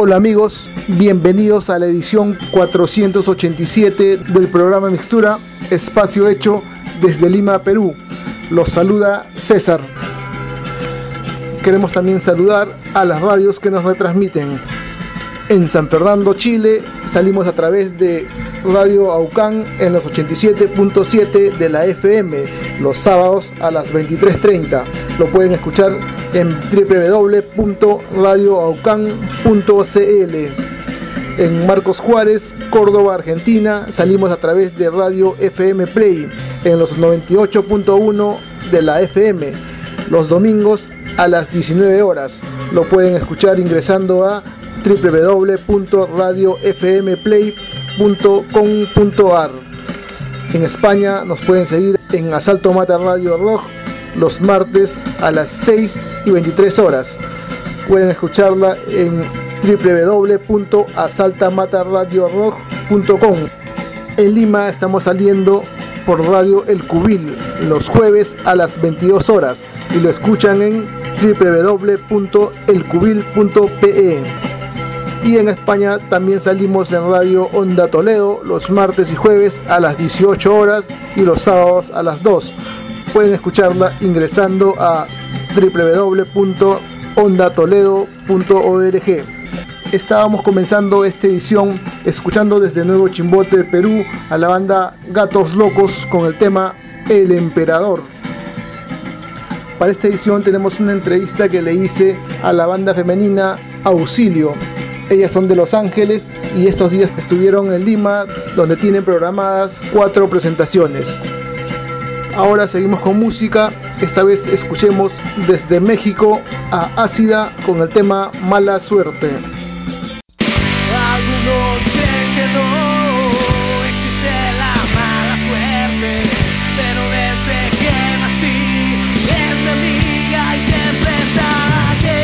Hola amigos, bienvenidos a la edición 487 del programa Mixtura, espacio hecho desde Lima, Perú. Los saluda César. Queremos también saludar a las radios que nos retransmiten. En San Fernando, Chile, salimos a través de Radio Aucán en los 87.7 de la FM, los sábados a las 23:30. Lo pueden escuchar en www.radioaucán.cl. En Marcos Juárez, Córdoba, Argentina, salimos a través de Radio FM Play en los 98.1 de la FM, los domingos a las 19 horas. Lo pueden escuchar ingresando a www.radiofmplay.com.ar. En España nos pueden seguir en Asalto Mata Radio Rock los martes a las 6:23 horas. Pueden escucharla en www.asaltamataradiorock.com. En Lima estamos saliendo por Radio El Cubil los jueves a las 22 horas y lo escuchan en www.elcubil.pe. Y en España también salimos en Radio Onda Toledo los martes y jueves a las 18 horas y los sábados a las 2. Pueden escucharla ingresando a www.ondatoledo.org. Estábamos comenzando esta edición escuchando desde Nuevo Chimbote, Perú, a la banda Gatos Locos con el tema El Emperador. Para esta edición tenemos una entrevista que le hice a la banda femenina Auxilio. Ellas son de Los Ángeles y estos días estuvieron en Lima, donde tienen programadas 4 presentaciones. Ahora seguimos con música. Esta vez escuchemos desde México a Ácida con el tema Mala Suerte. Algunos creen que no existe la mala suerte, pero desde que nací es mi amiga y siempre está aquí.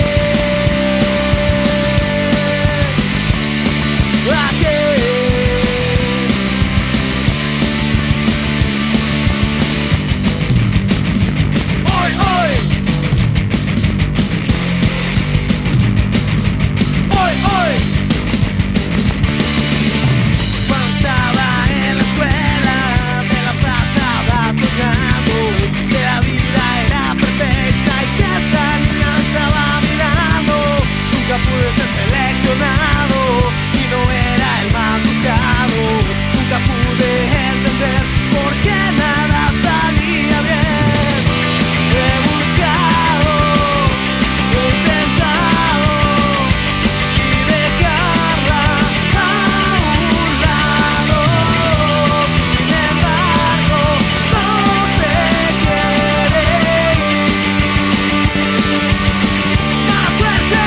Pude ser seleccionado y no era el más buscado. Nunca pude entender por qué nada salía bien. He buscado, he intentado y dejarla a un lado. Sin embargo, no se quiere ir. Más fuerte.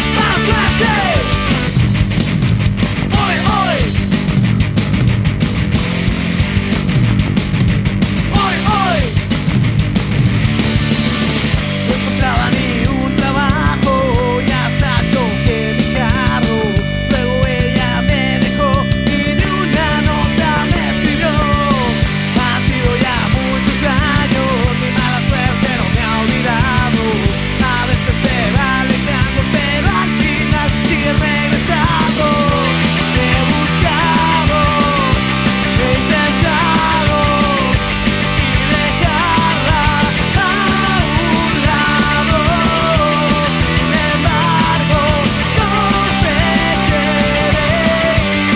No encontraba ni un trabajo y hasta choqué mi carro. Luego ella me dejó y ni una nota me escribió. Han sido ya muchos años, mi mala suerte no me ha olvidado. A veces se va alejando, pero al final sigue regresando. He buscado, he intentado y dejarla a un lado. Sin embargo, no se quiere ir.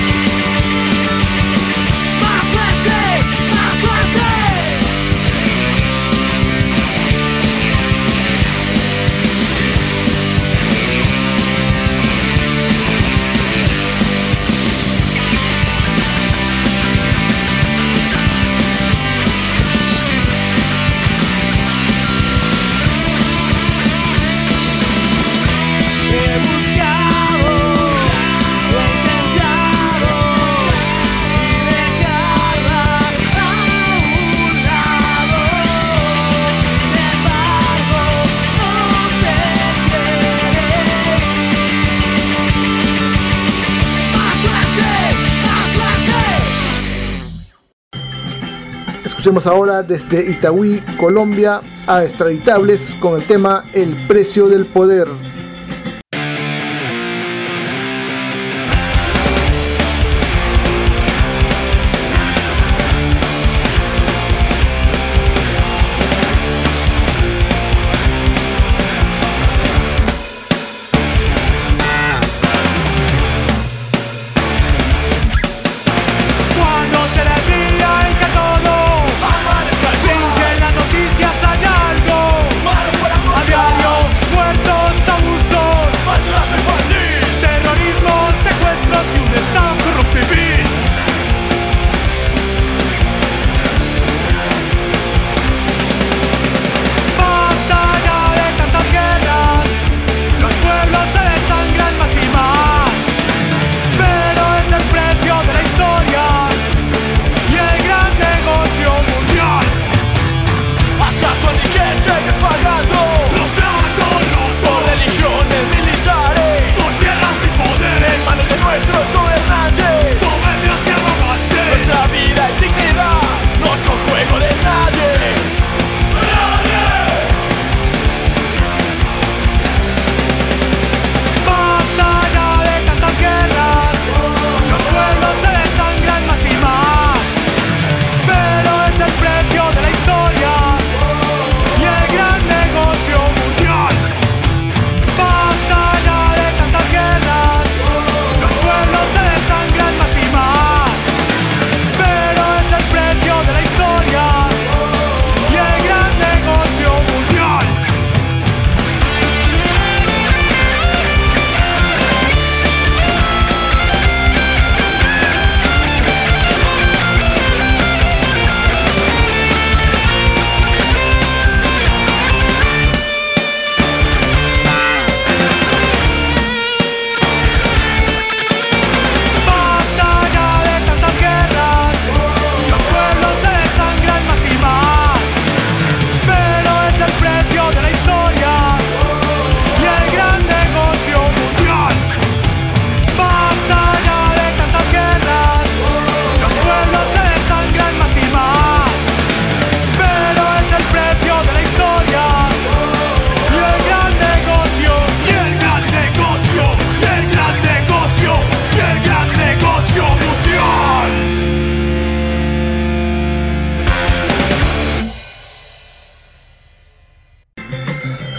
Más fuerte, más fuerte. He buscado, he intentado y dejarla a un lado. Sin embargo, no se quiere ir. Más fuerte, más fuerte. Escuchemos ahora desde Itagüí, Colombia, a Extraditables con el tema El Precio del Poder.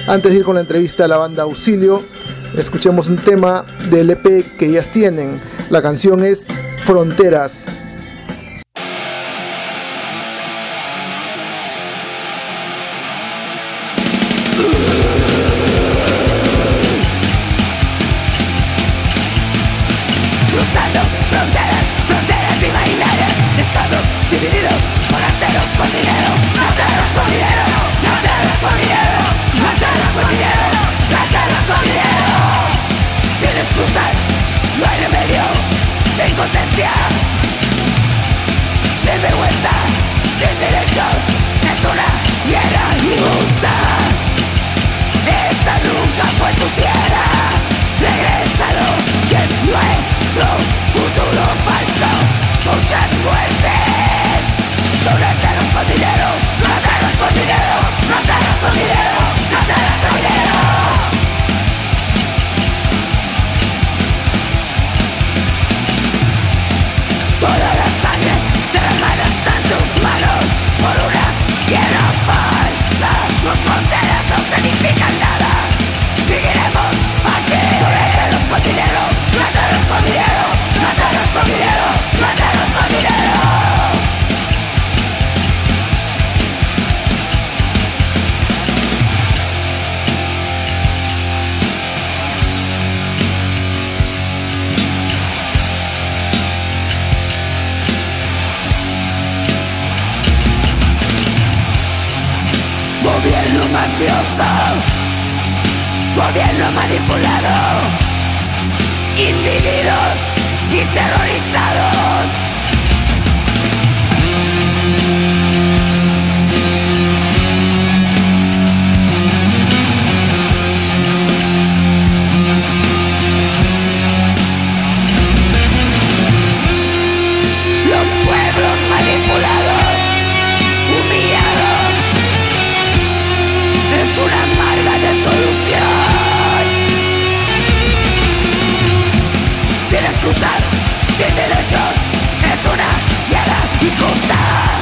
Antes de ir con la entrevista a la banda Auxilio, escuchemos un tema del EP que ellas tienen. La canción es Fronteras. Cruzando fronteras, fronteras imaginarias, estados divididos por rateros con dinero, rateros con dinero, rateros con dinero, rateros con dinero, rateros con dinero. Sin excusas, no hay remedio, sin conciencia, sin vergüenza, sin derechos, es una guerra injusta. Esta nunca fue tu tierra, regrésalo, que es nuestro futuro falso. Muchas muertes, son rateros con dinero, rateros con dinero, rateros con dinero, rateros con dinero. Toda la sangre derramada está en tus manos por una guerra falsa. Los fronteras no significan nada. Seguiremos aquí. Son rateros con dinero, rateros con dinero, rateros con dinero, rateros con dinero. Gobierno mafioso, gobierno manipulado, individuos y terrorizados. Los pueblos manipulados, humillados, es una amarga desolución. Sin excusas, sin derechos, es una guerra injusta.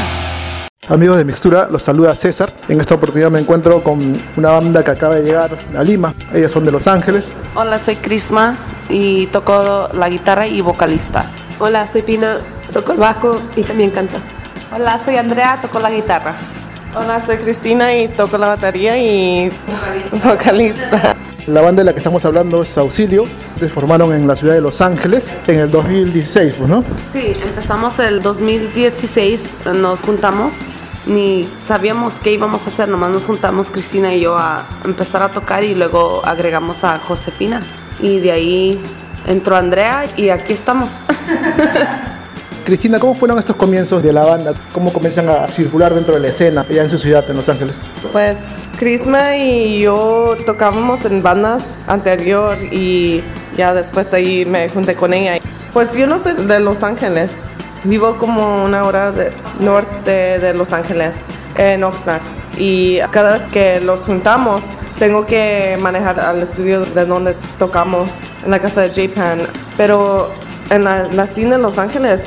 Amigos de Mixtura, los saluda César. En esta oportunidad me encuentro con una banda que acaba de llegar a Lima. Ellas son de Los Ángeles. Hola, soy Crisma y toco la guitarra y vocalista. Hola, soy Pina, toco el bajo y también canto. Hola, soy Andrea, toco la guitarra. Hola, soy Cristina y toco la batería y vocalista. La banda de la que estamos hablando es Auxilio. Se formaron en la ciudad de Los Ángeles en el 2016, pues, ¿no? Sí, empezamos el 2016, nos juntamos, ni sabíamos qué íbamos a hacer, nomás nos juntamos Cristina y yo a empezar a tocar y luego agregamos a Josefina. Y de ahí entró Andrea y aquí estamos. Cristina, ¿cómo fueron estos comienzos de la banda? ¿Cómo comienzan a circular dentro de la escena allá en su ciudad, en Los Ángeles? Pues Crisma y yo tocábamos en bandas anterior y ya después de ahí me junté con ella. Pues yo no soy de Los Ángeles, vivo como una hora norte de Los Ángeles, en Oxnard. Y cada vez que los juntamos, tengo que manejar al estudio de donde tocamos, en la casa de J-Pan. Pero en la escena de Los Ángeles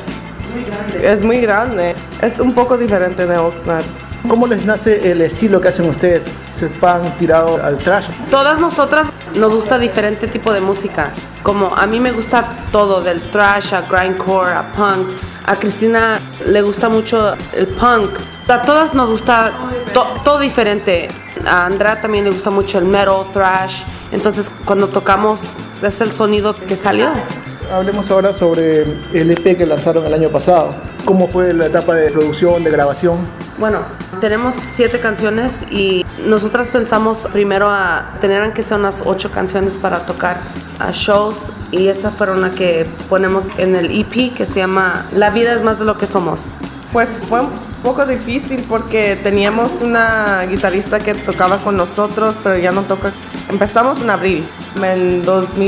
es muy grande. Es un poco diferente de Oxnard. ¿Cómo les nace el estilo que hacen ustedes? ¿Se van tirado al trash? Todas nosotras nos gusta diferente tipo de música. Como a mí me gusta todo, del thrash a grindcore, a punk. A Cristina le gusta mucho el punk. A todas nos gusta todo diferente. A Andrea también le gusta mucho el metal, thrash. Entonces cuando tocamos es el sonido que salió. Hablemos ahora sobre el EP que lanzaron el año pasado. ¿Cómo fue la etapa de producción, de grabación? Bueno, tenemos 7 canciones y nosotras pensamos primero a tener que ser unas 8 canciones para tocar a shows y esa fue una que ponemos en el EP que se llama La vida es más de lo que somos. Pues fue un poco difícil porque teníamos una guitarrista que tocaba con nosotros, pero ya no toca. Empezamos en abril, en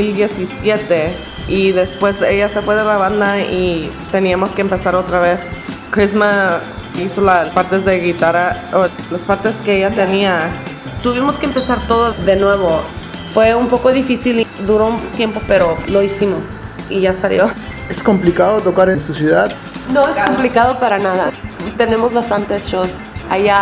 2017. Y después ella se fue de la banda y teníamos que empezar otra vez. Crisma hizo las partes de guitarra, o las partes que ella tenía. Tuvimos que empezar todo de nuevo. Fue un poco difícil y duró un tiempo, pero lo hicimos y ya salió. ¿Es complicado tocar en su ciudad? No es complicado para nada. Tenemos bastantes shows allá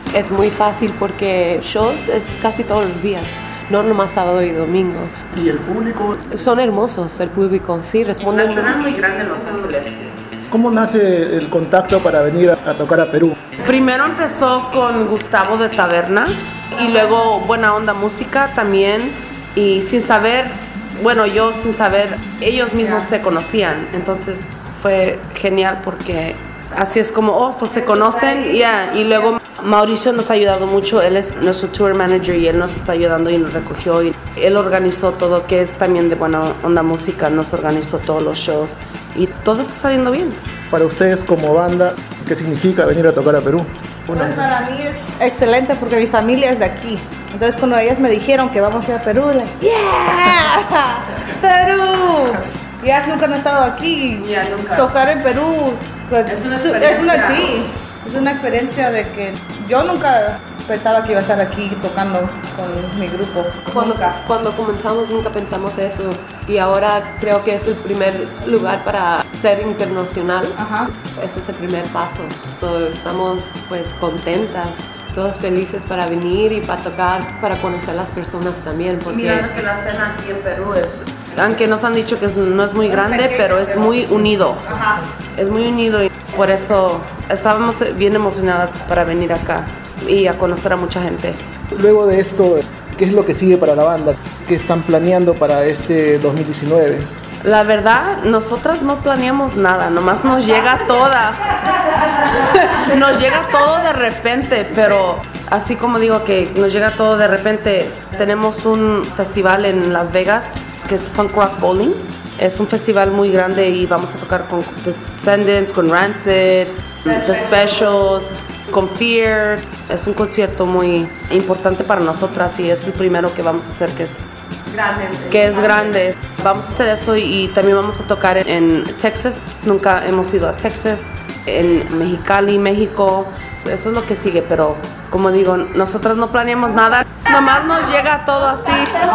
Es muy fácil porque shows es casi todos los días, no nomás sábado y domingo. ¿Y el público? Son hermosos el público, sí, La responden. escena es muy grande en Los Ángeles. ¿Cómo nace el contacto para venir a tocar a Perú? Primero empezó con Gustavo de Taberna y luego Buena Onda Música también. Y sin saber, bueno, yo sin saber, ellos mismos se conocían. Entonces fue genial porque así es como, oh, pues se conocen. Y luego Mauricio nos ha ayudado mucho. Él es nuestro tour manager y él nos está ayudando y nos recogió. Y él organizó todo, que es también de Buena Onda Música. Nos organizó todos los shows y todo está saliendo bien. Para ustedes como banda, ¿qué significa venir a tocar a Perú? Pues para mí es excelente porque mi familia es de aquí. Entonces cuando ellas me dijeron que vamos a ir a Perú, like, ¡yeah! ¡Perú! Ya nunca han estado aquí. Ya, nunca. Tocar en Perú Es una experiencia. sí, es una experiencia de que yo nunca pensaba que iba a estar aquí tocando con mi grupo. Nunca. Cuando comenzamos nunca pensamos eso y ahora creo que es el primer lugar para ser internacional. Ajá. Ese es el primer paso. So, estamos pues contentas, todos felices para venir y para tocar, para conocer a las personas también. Porque Mirando que la escena aquí en Perú es, aunque nos han dicho que no es muy grande, pero es muy unido. Ajá. Es muy unido y por eso estábamos bien emocionadas para venir acá y a conocer a mucha gente. Luego de esto, ¿qué es lo que sigue para la banda? ¿Qué están planeando para este 2019? La verdad, nosotras no planeamos nada, nomás nos llega toda. Nos llega todo de repente, pero así como digo que nos llega todo de repente, tenemos un festival en Las Vegas que es Punk Rock Bowling. Es un festival muy grande y vamos a tocar con The Descendants, con Rancid, The Specials, con Fear. Es un concierto muy importante para nosotras y es el primero que vamos a hacer que es grande. Vamos a hacer eso y también vamos a tocar en Texas. Nunca hemos ido a Texas, en Mexicali, México. Eso es lo que sigue, pero como digo, nosotras no planeamos nada. Nomás nos llega todo así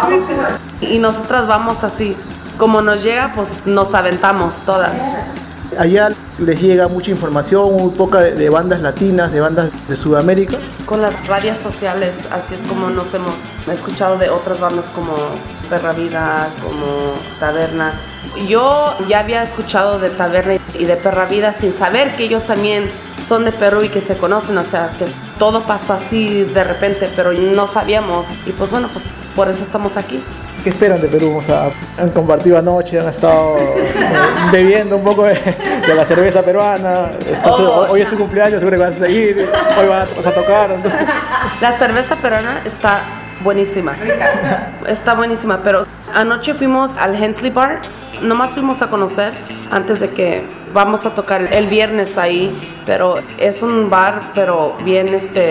y nosotras vamos así. Como nos llega, pues nos aventamos todas. Allá les llega mucha información, muy poca de bandas latinas, de bandas de Sudamérica. Con las redes sociales, así es como nos hemos escuchado de otras bandas como Perra Vida, como Taberna. Yo ya había escuchado de Taberna y de Perra Vida sin saber que ellos también son de Perú y que se conocen, o sea, que todo pasó así de repente, pero no sabíamos. Y pues bueno, pues por eso estamos aquí. ¿Qué esperan de Perú? O sea, han compartido anoche, han estado bebiendo un poco de la cerveza peruana. Hoy es tu cumpleaños, seguro que vas a seguir. Hoy vas a tocar. La cerveza peruana está buenísima. Está buenísima, pero anoche fuimos al Hensley Bar. Nomás fuimos a conocer antes de que vamos a tocar el viernes ahí, pero es un bar, pero bien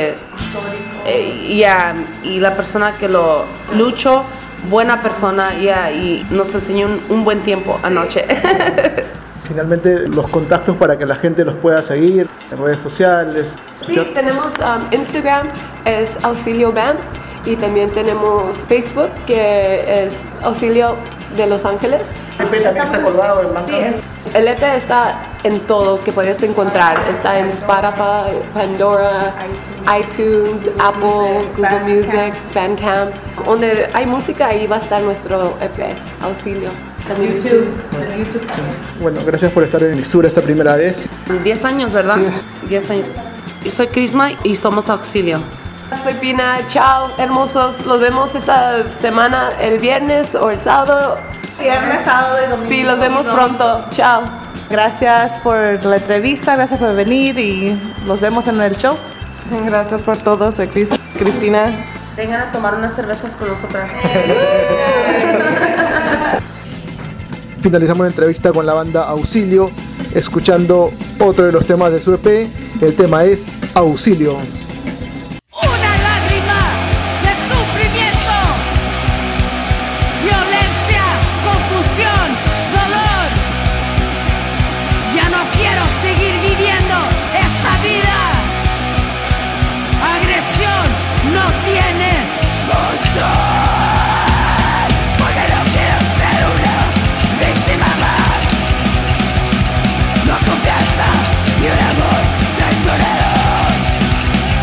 y la persona que lo luchó, buena persona, y nos enseñó un buen tiempo anoche. Finalmente, los contactos para que la gente los pueda seguir en redes sociales. sí, tenemos Instagram, es Auxilio Band, y también tenemos Facebook, que es Auxilio de Los Ángeles. El EP también está colgado en Bandcamp. Sí, El EP está en todo que puedes encontrar. Está en Spotify, Pandora, iTunes, Apple, Google Music, Bandcamp. Donde hay música, ahí va a estar nuestro EP, Auxilio. También YouTube. En YouTube. Bueno, gracias por estar en Mixtura esta primera vez. 10 años, ¿verdad? 10 años. Yo soy Crisma y somos Auxilio. Soy Pina, chao, hermosos. Los vemos esta semana, el viernes o el sábado. Viernes, sábado y domingo. Sí, los vemos pronto. Chao. Gracias por la entrevista, gracias por venir y nos vemos en el show. Gracias por todo, soy Cristina. Vengan a tomar unas cervezas con nosotras. Finalizamos la entrevista con la banda Auxilio, escuchando otro de los temas de su EP. El tema es Auxilio. Una lágrima de sufrimiento, violencia, confusión, dolor. Ya no quiero seguir viviendo esta vida. Agresión no tiene control. Porque no quiero ser una víctima más. No confianza ni un amor traicionero.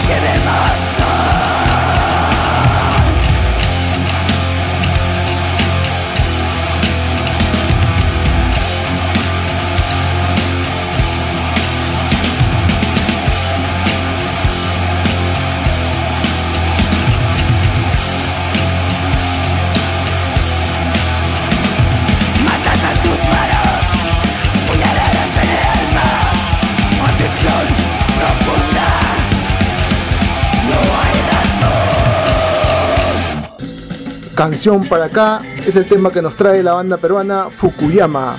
Canción para acá es el tema que nos trae la banda peruana Fukuyama.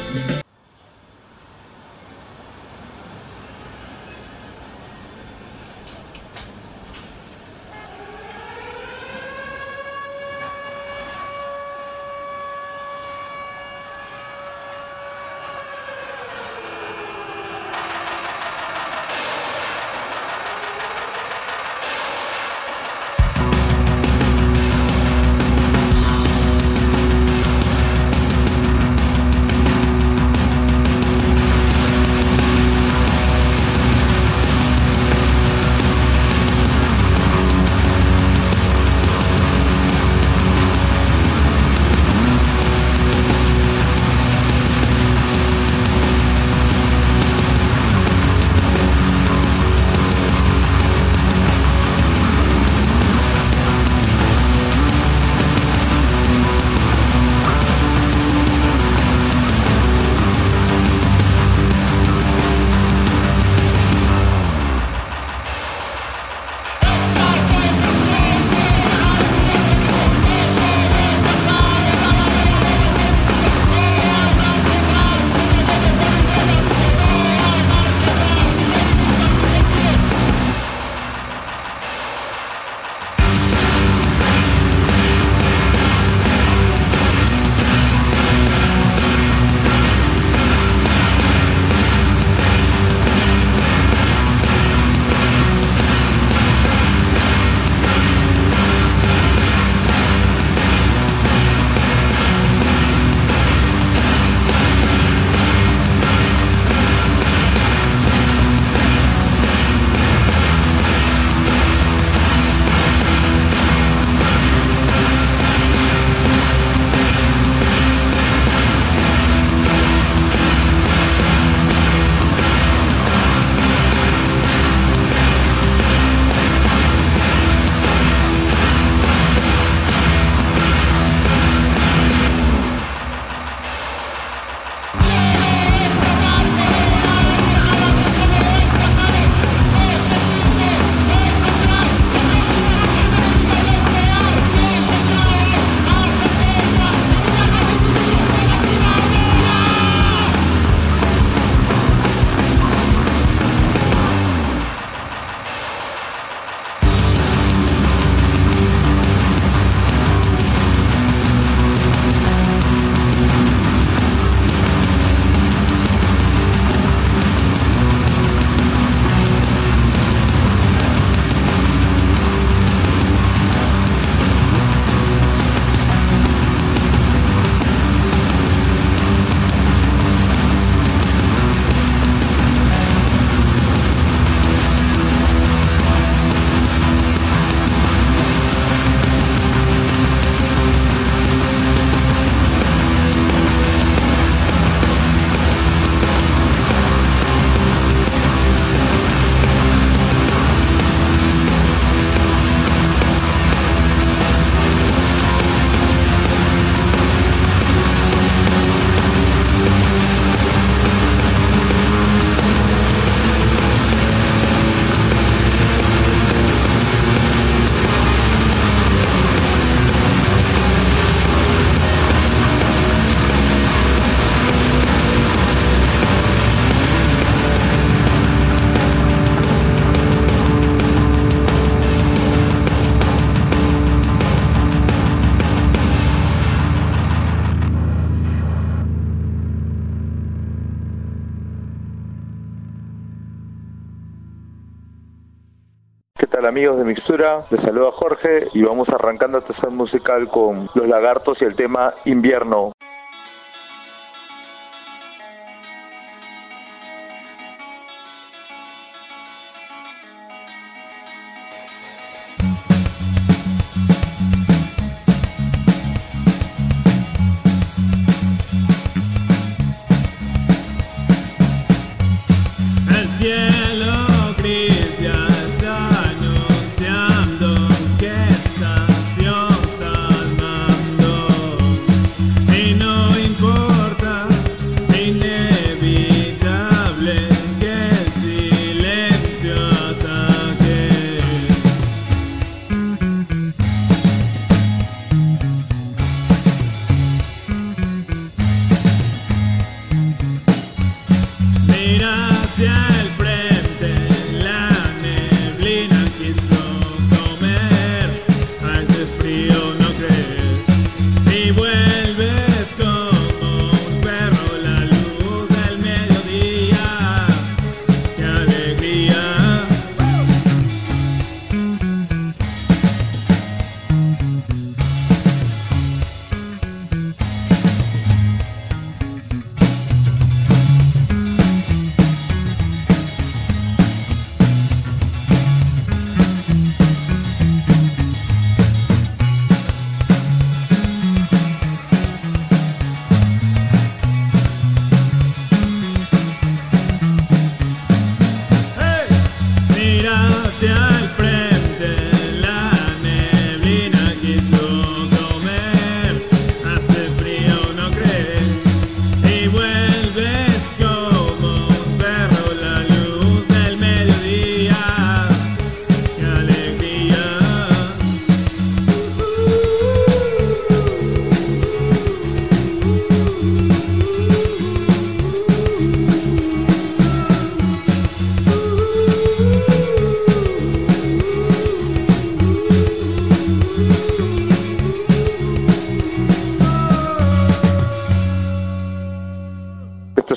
¿Qué tal amigos de Mixtura? Les saluda Jorge y vamos arrancando esta sesión musical con Los Lagartos y el tema Invierno.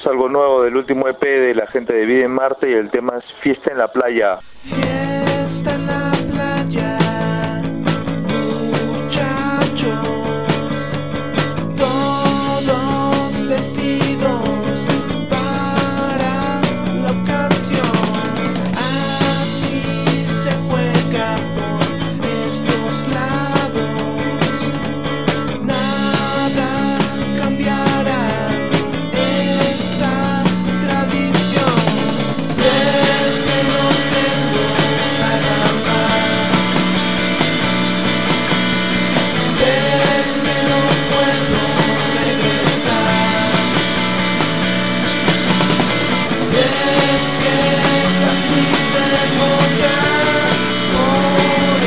algo nuevo del último EP de la gente de Vida en Marte y el tema es Fiesta en la Playa. Fiesta en la playa, muchachos, todos vestidos para la ocasión. Así se juega por estos lados, nada cambiará esta tradición. Es que no tengo nada más, es que no puedo regresar, es que casi tengo ya por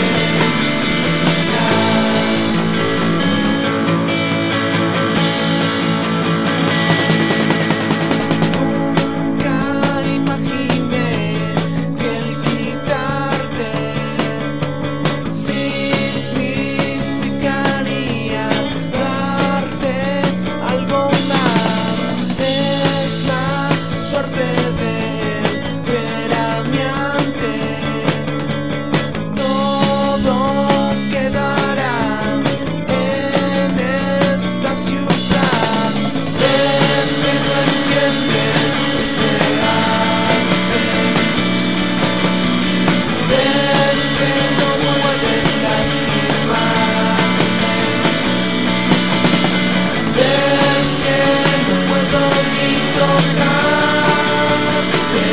nunca imaginé que el quitarte significaría darte algo más. Es la suerte del veraneante. Todo quedará en esta ciudad. Es que no entiendes este arte. Es que no puedes lastimarme. Es que no puedo ni tocarte.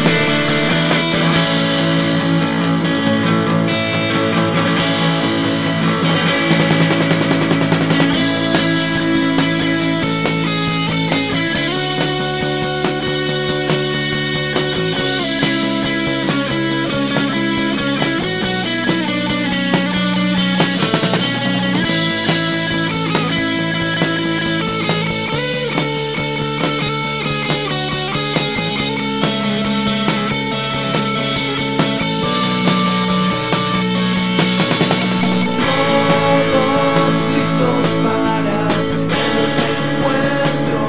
Todos listos para el encuentro.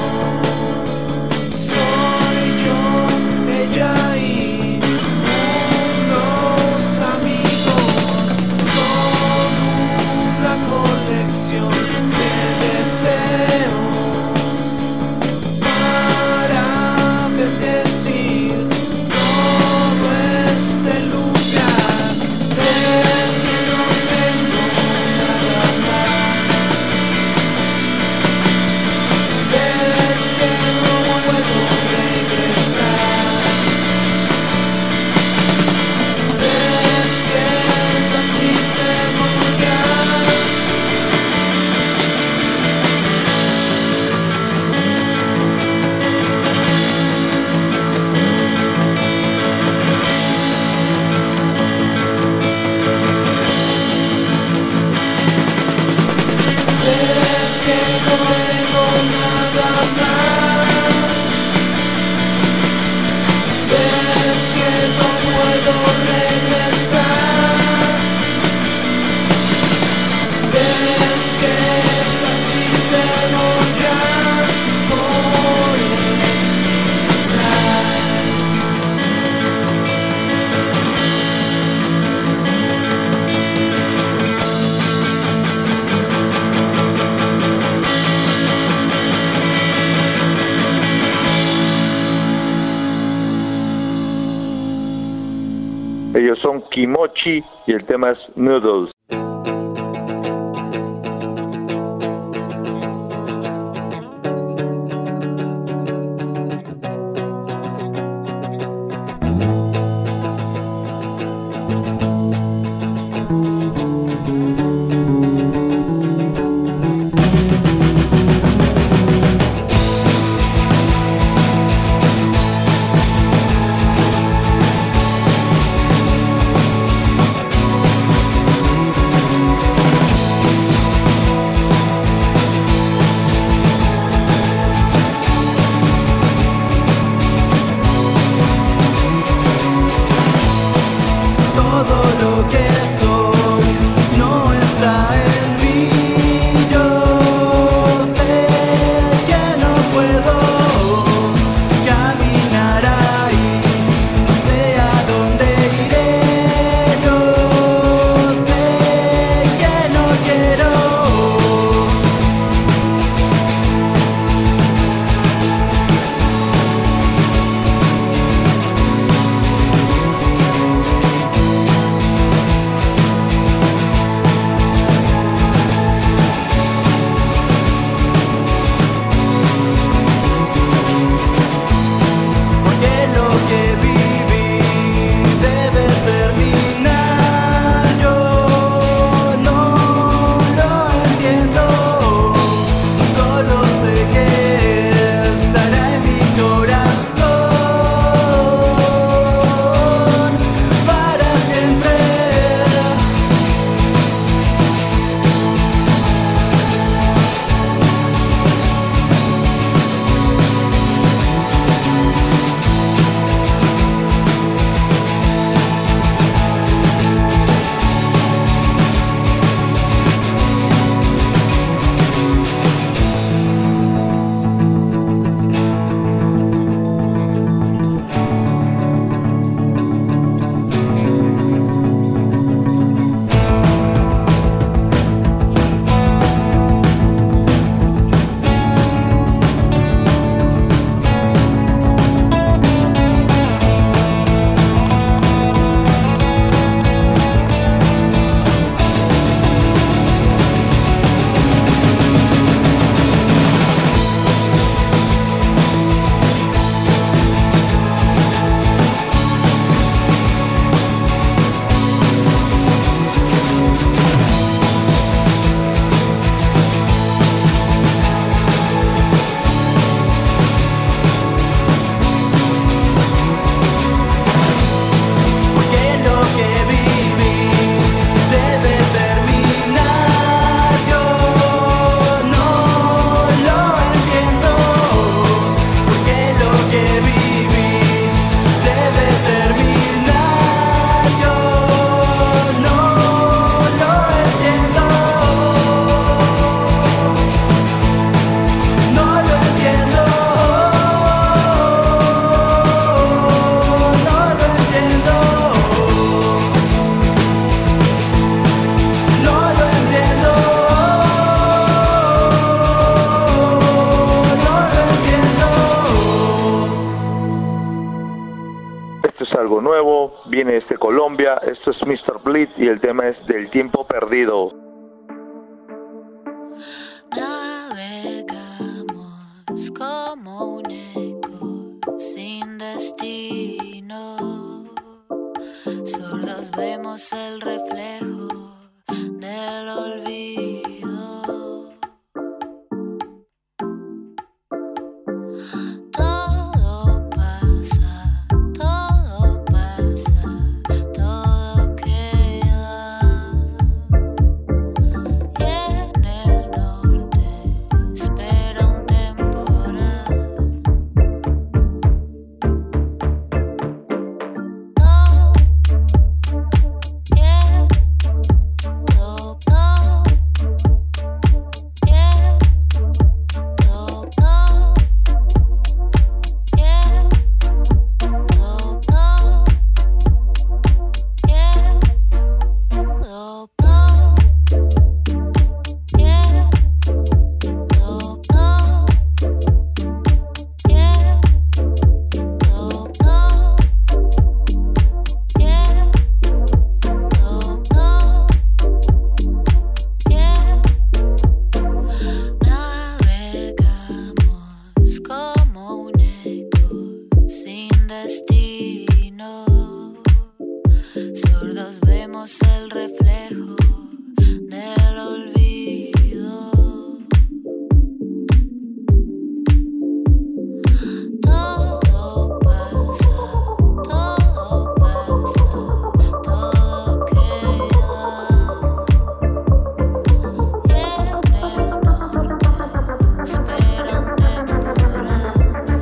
Soy yo, ella y unos amigos con una colección de deseos para bendecir todo este lugar. Es que no tengo nada más, es que no puedo regresar, es que casi tengo ya. Es que no tengo nada más, es que no puedo regresar, es que casi tengo ya por entrar. Ellos son Kimochi y el tema es Noodles. algo nuevo, viene desde Colombia, esto es Mr. Bleed y el tema es Del Tiempo Perdido. Navegamos como un eco sin destino, sordos vemos el reflejo del olvido. Todo pasa, todo queda. Y en el norte espera un temporal. Todo bien, todo bien, todo bien, navegamos como un eco sin destino, sordos vemos el reflejo del olvido. Todo pasa, todo queda. Y en el norte espera un temporal.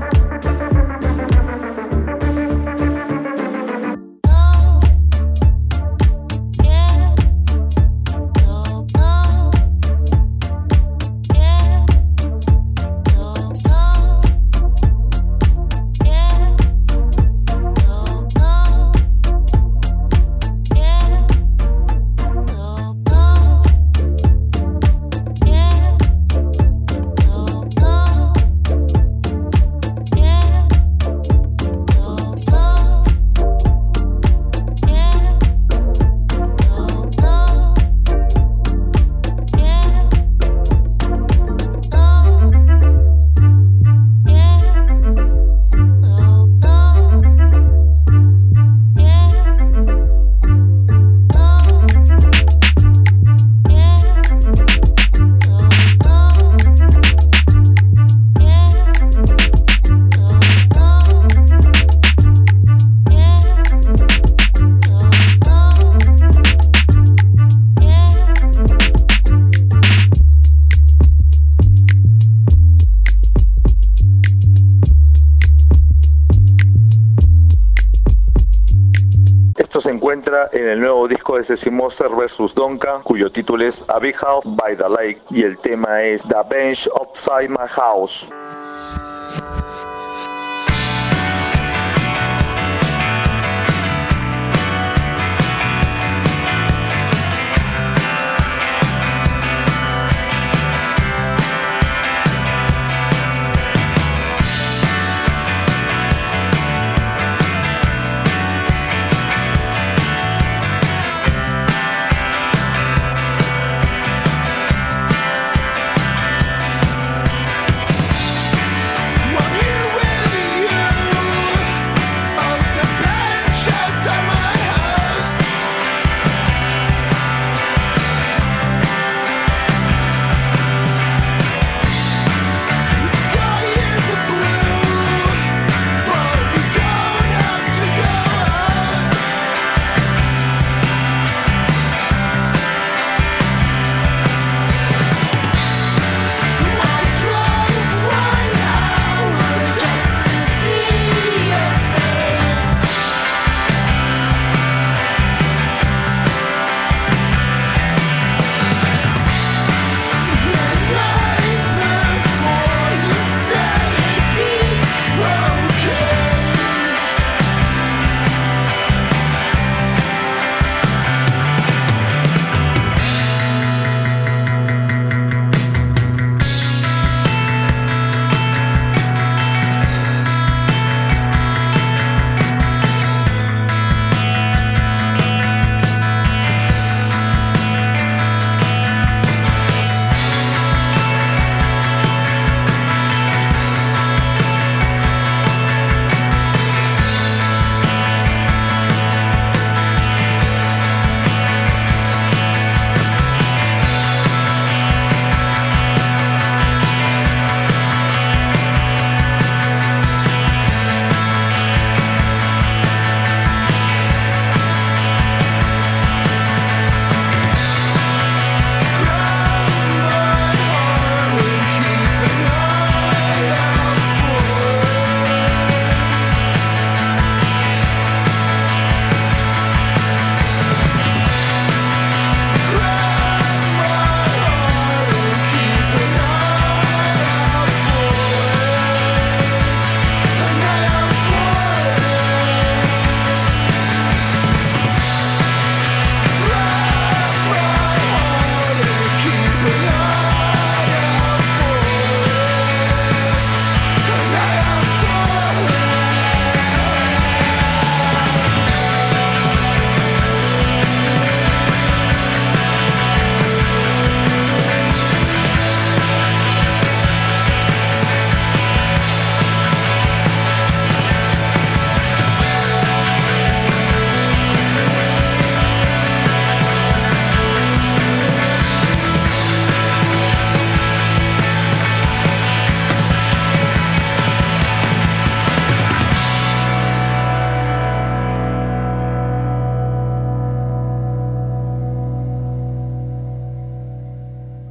Esto se encuentra en el nuevo disco de Ceci Monster vs Donka, cuyo título es A Big House by the Lake y el tema es The Bench Outside My House.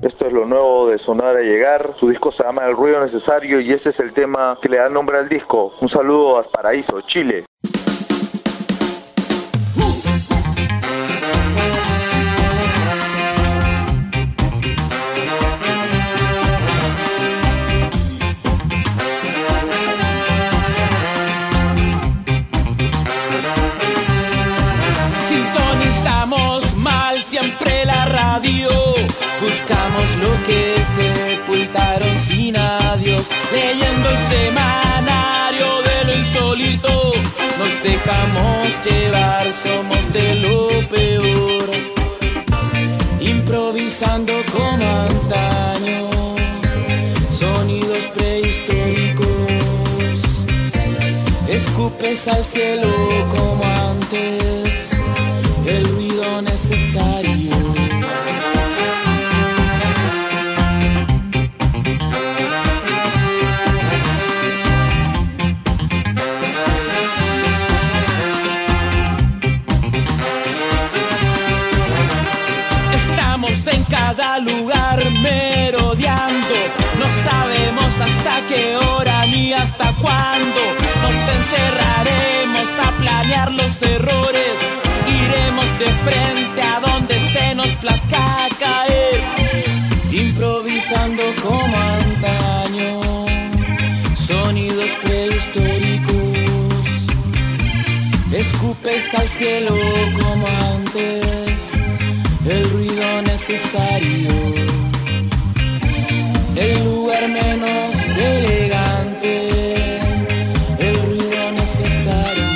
Esto es lo nuevo de Sonar a Llegar. Su disco se llama El Ruido Necesario y este es el tema que le da nombre al disco. Un saludo a Paraíso, Chile. Sintonizamos mal siempre la radio, buscamos lo que sepultaron sin adiós, leyendo el semanario de lo insólito, nos dejamos llevar, somos de lo peor, improvisando como antaño, sonidos prehistóricos, escupes al cielo como antes, el ruido necesario. Estamos en cada lugar merodeando, no sabemos hasta qué hora ni hasta cuándo. Nos encerraremos a planear los errores, iremos de frente a donde se nos plazca caer, improvisando como antaño, sonidos prehistóricos, escupes al cielo como antes, el ruido necesario, el lugar menos elegante, el ruido necesario.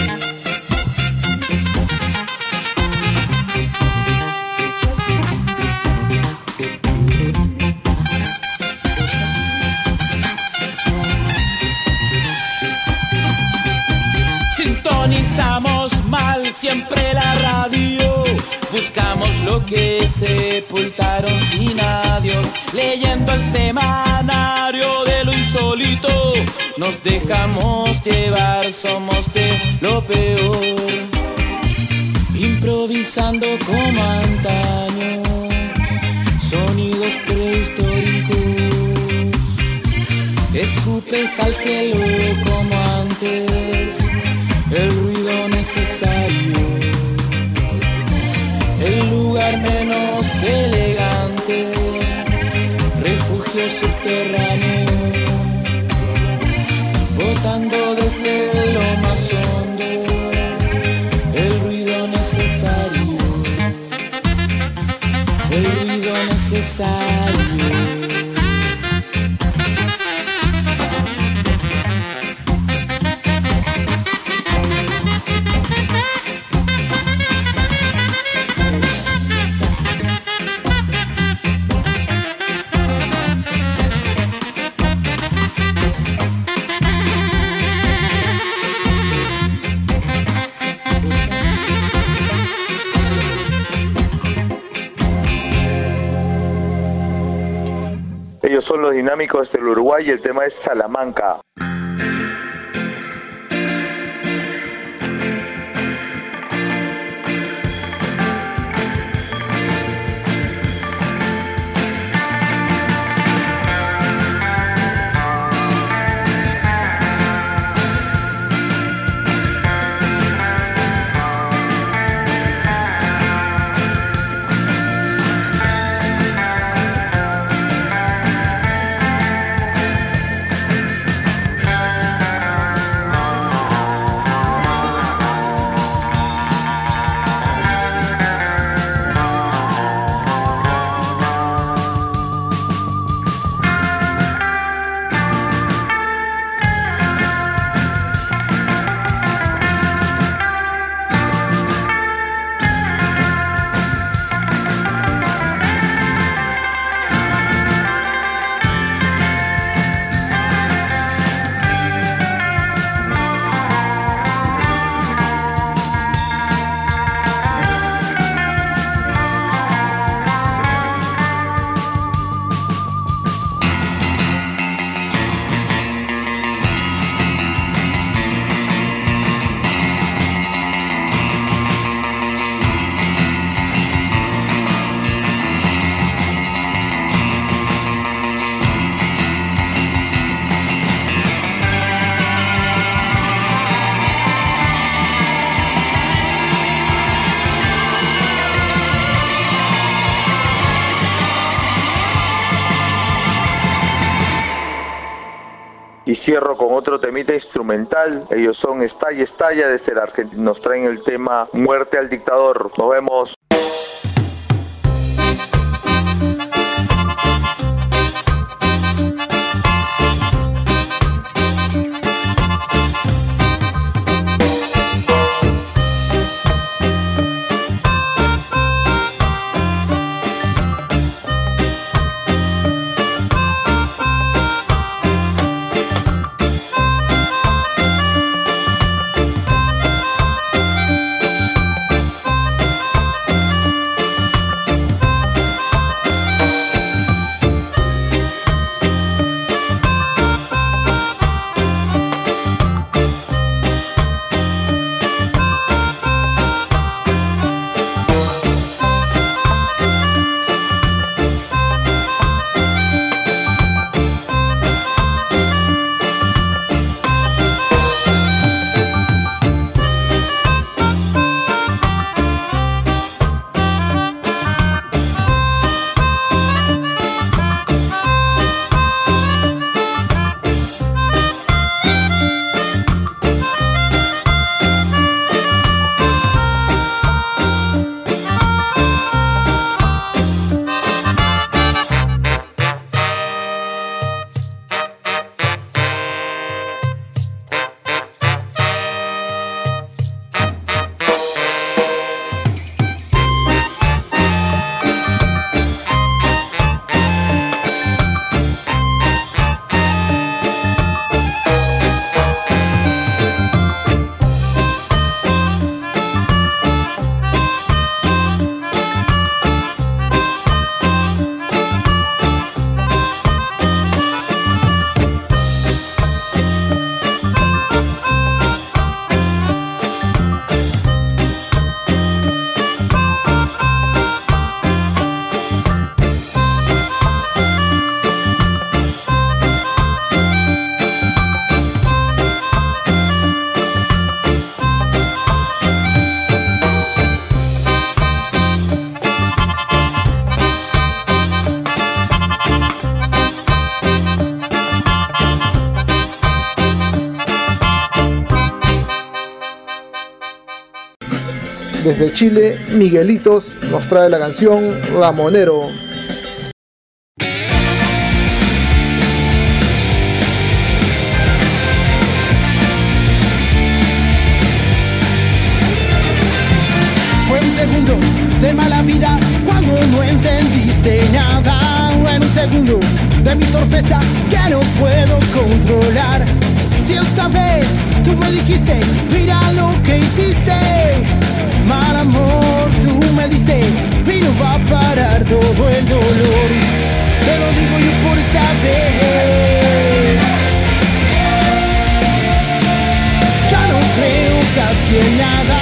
Sintonizamos mal siempre la radio, buscamos lo que sepultaron sin adiós, leyendo el semanario de lo insólito, nos dejamos llevar, somos de lo peor, improvisando como antaño, sonidos prehistóricos, escupes al cielo como antes, el ruido necesario, el lugar menos elegante, refugio subterráneo, botando desde lo más hondo, el ruido necesario, el ruido necesario. Ellos son los Dinámicos del Uruguay y el tema es Salamanca. Y cierro con otro temita instrumental. Ellos son Estalla Estalla desde la Argentina. Nos traen el tema Muerte al Dictador. Nos vemos. Desde Chile, Miguelitos nos trae la canción Ramonero. Fue un segundo de mala vida cuando no entendiste nada. En un segundo de mi torpeza que no puedo controlar. Si esta vez tú me dijiste, mira lo que hiciste. Mal amor, tú me diste y no va a parar todo el dolor. Te lo digo yo por esta vez. Ya no creo casi en nada,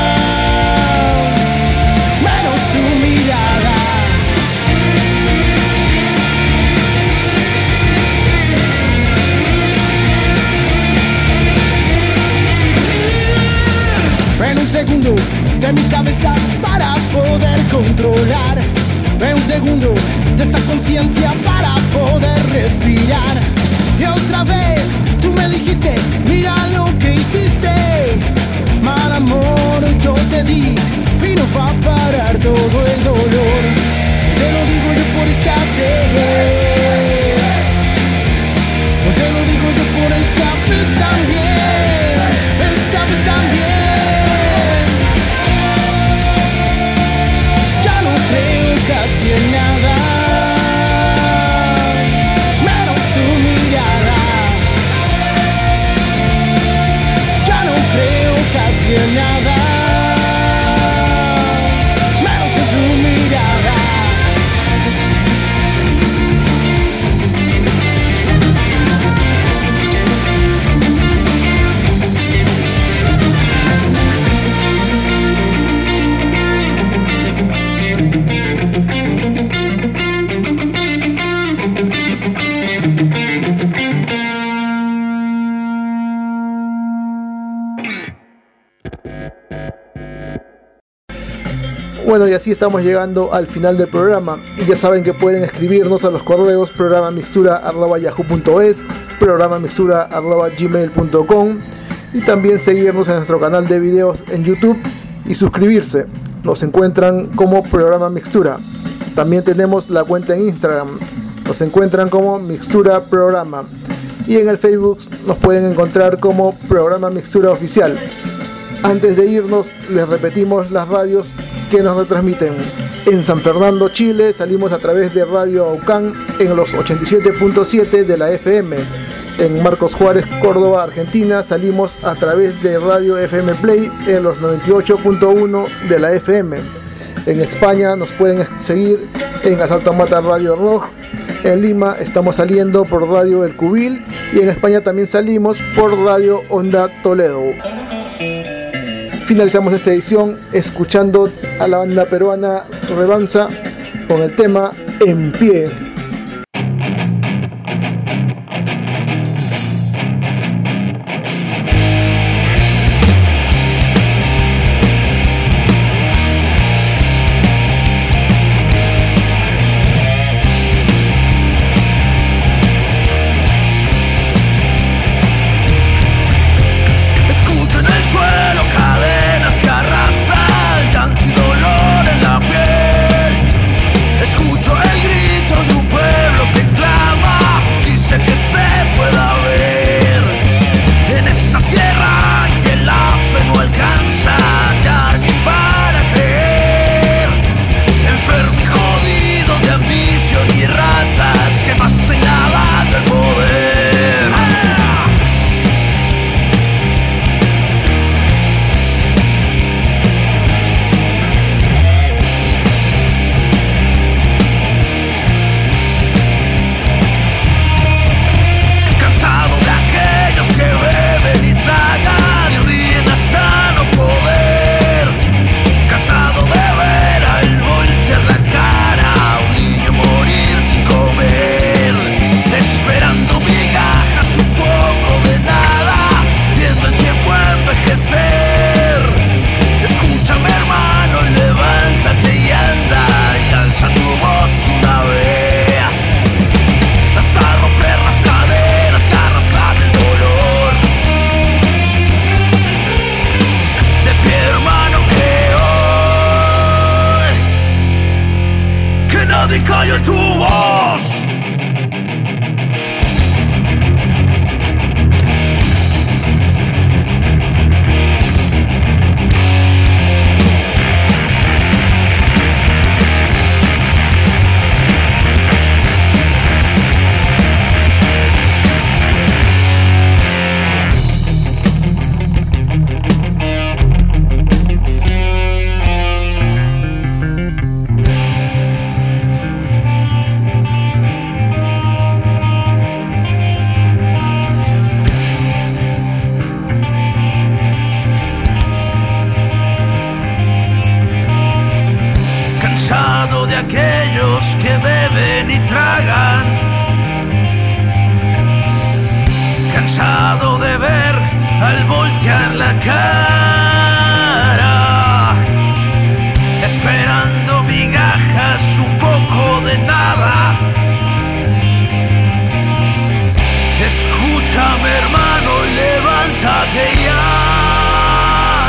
menos tu mirada. En un segundo de mi cabeza para poder controlar. En un segundo de esta conciencia para poder respirar. Y otra vez tú me dijiste, mira lo que hiciste. Mal amor yo te di y no va a parar todo el dolor. Te lo digo yo por esta vez. Te lo digo yo por esta vez también. Esta vez también. Casi en nada, menos tu mirada. Ya no creo casi en nada, menos en tu mirada. Bueno, y así estamos llegando al final del programa. Ya saben que pueden escribirnos a los correos programamixtura@yahoo.es, programamixtura@gmail.com, y también seguirnos en nuestro canal de videos en YouTube y suscribirse. Nos encuentran como Programa Mixtura. También tenemos la cuenta en Instagram. Nos encuentran como Mixtura Programa. Y en el Facebook nos pueden encontrar como Programa Mixtura Oficial. Antes de irnos, les repetimos las radios que nos retransmiten. En San Fernando, Chile, salimos a través de Radio Aucán en los 87.7 de la FM. En Marcos Juárez, Córdoba, Argentina, salimos a través de Radio FM Play en los 98.1 de la FM. En España nos pueden seguir en Asalto a Mata Radio Rock. En Lima estamos saliendo por Radio El Cubil, y en España también salimos por Radio Onda Toledo. Finalizamos esta edición escuchando a la banda peruana Revancha con el tema En Pie.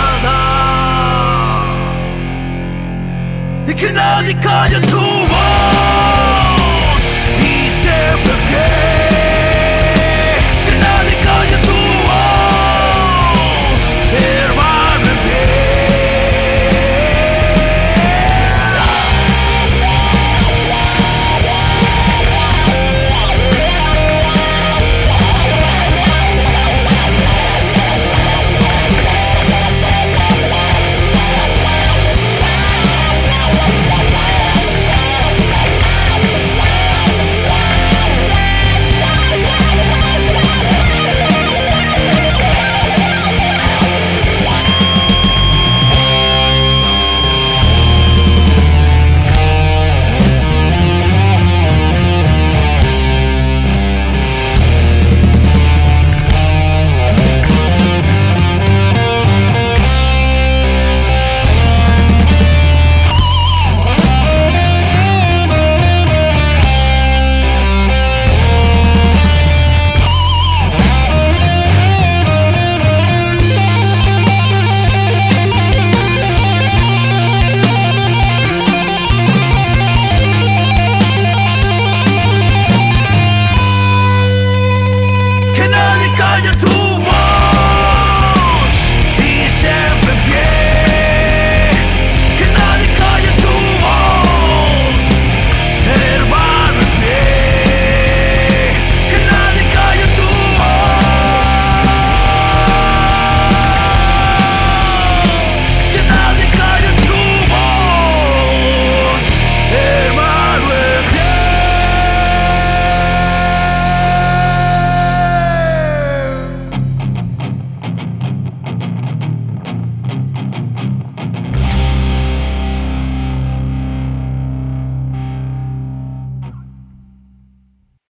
Y que nadie calle tu voz.